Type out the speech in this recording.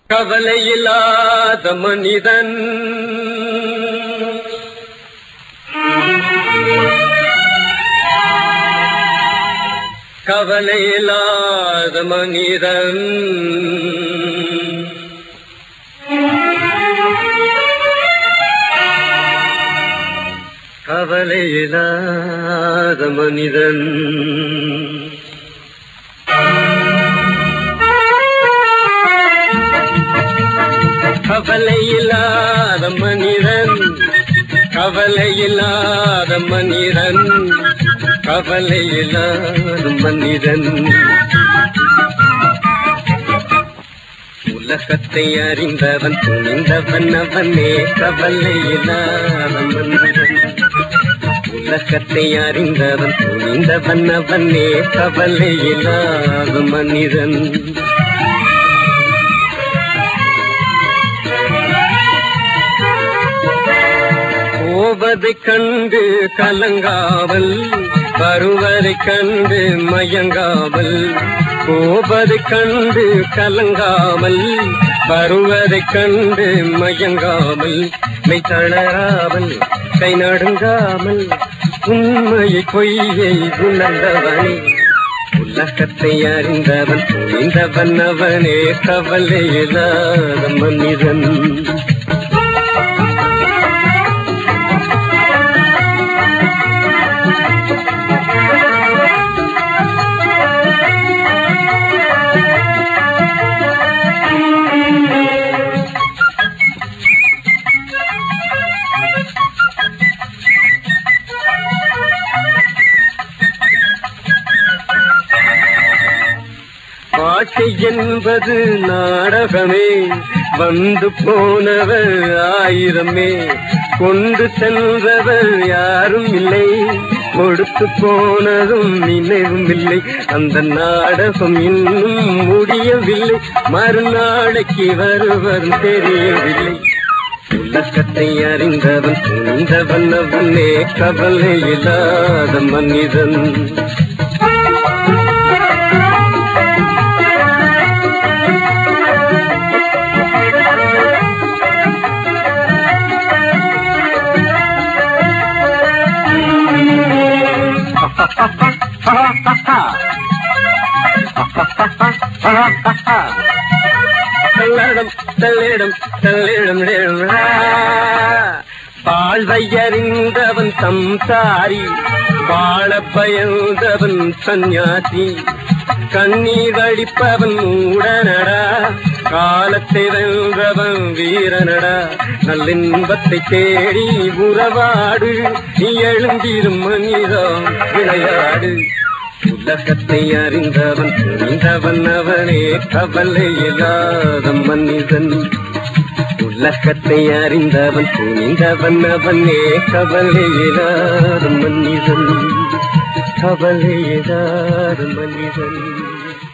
கவலையில்லாத மனிதன் கவலையில்லாத மனிதன் கவலையில்லாத மனிதன் கவலையில்லாத மனிதன் கவலையில்லாத மனிதன் கவலையில்லாத மனிதன் உலகத்தை அறிந்தவன் துணிந்தவன் அவனே கவலையில்லாத மனிதன் உலகத்தை அறிந்தவன் துணிந்தவன் அவனே கவலையில்லாத மனிதன் போவதைக் கண்டு கலங்காமல் வருவதைக் கண்டு மயங்காமல் போவதைக் கண்டு கலங்காமல் வருவதைக் கண்டு மயங்காமல் மெய் தளராமல் கை நடுங்காமல் உண்மையை பொய்யை உணர்ந்தவனே உலகத்தை அறிந்தவன் புரிந்தவன் அவனே கவலையில்லாத மனிதன் வாழ்க்கை என்பது நாடகமே வந்து போனவர் ஆயிரமே கொண்டு சென்றவர் யாரும் இல்லை கொடுத்து போனதும் நினைவும் இல்லை அந்த நாடகம் இன்னும் முடியவில்லை மறுநாளைக்கு வருவர் தெரியவில்லை உலகத்தை அறிந்தவன் துணிந்தவன் அவனே கவலையில்லாத மனிதன் வாழ்வையறிந்தவன் சம்சாரி வாழ பயந்தவன் சந்நியாசி கண்ணீர் அடிப்பவன் மூடனடா காலத்தை வென்றவன் வீரனடா நல்லின்பத்தை தேடி உறவாடு நீ எழுந்திரும் மனிதம் விளையாடு உலகத்தை அறிந்தவன் புரிந்தவன் அவனே கவலையில்லாத மனிதன் உலகத்தை அறிந்தவன் புரிந்தவன் அவனே கவலையில்லாத மனிதன் கவலையில்லாத மனிதன்